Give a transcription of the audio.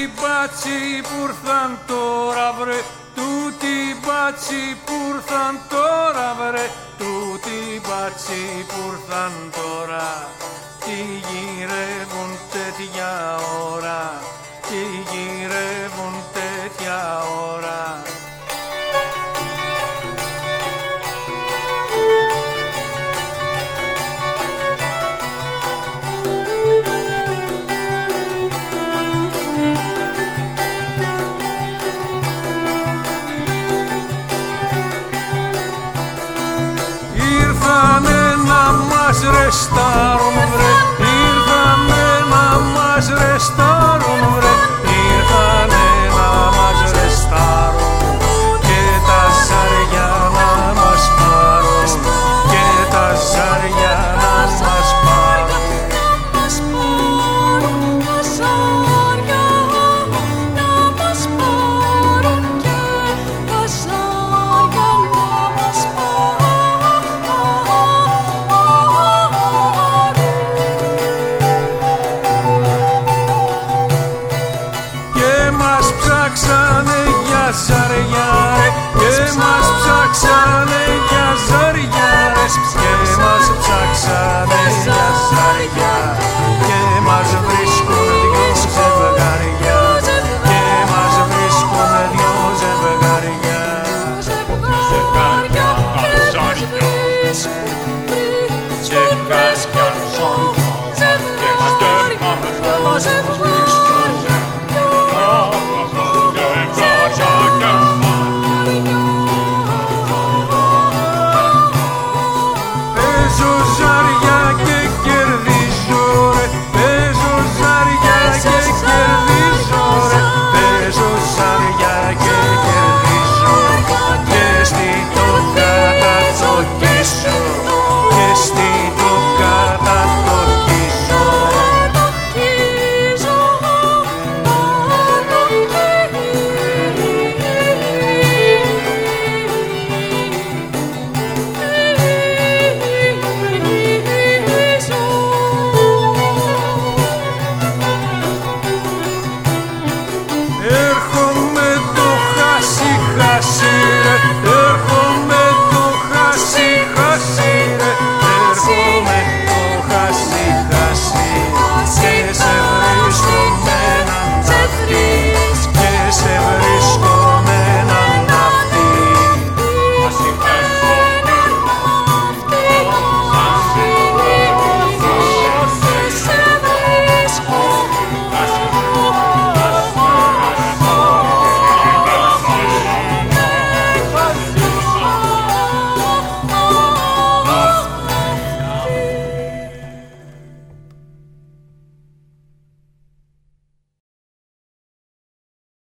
μπάτσι που ήρθαν τώρα βρε, τούτοι μπάτσι που ήρθαν τώρα βρε, τούτοι μπάτσι που ήρθαν τώρα, τι γυρεύουν τέτοια ώρα, τι γυρεύουν τέτοια ώρα. Ήρθανε να μας ρεστάρουν βρε, ήρθανε να μας ρεστάρουν βρε, ήρθανε να μας ρεστάρουν και τα ζάρια να μας πάρουν, και τα ζάρια να μας πάρουν. Ψάξανε για ζαριά ρε, και μας ψάξανε για ζαριά ρε, και μας ψάξανε για ζαριά, και μας βρίσκουν δυο ζευγάρια, και μας βρίσκουν δυο ζευγάρια. Ζευγάρια αζάρια, ζευγάρια αζάρια, και μας τέρμα έρχονται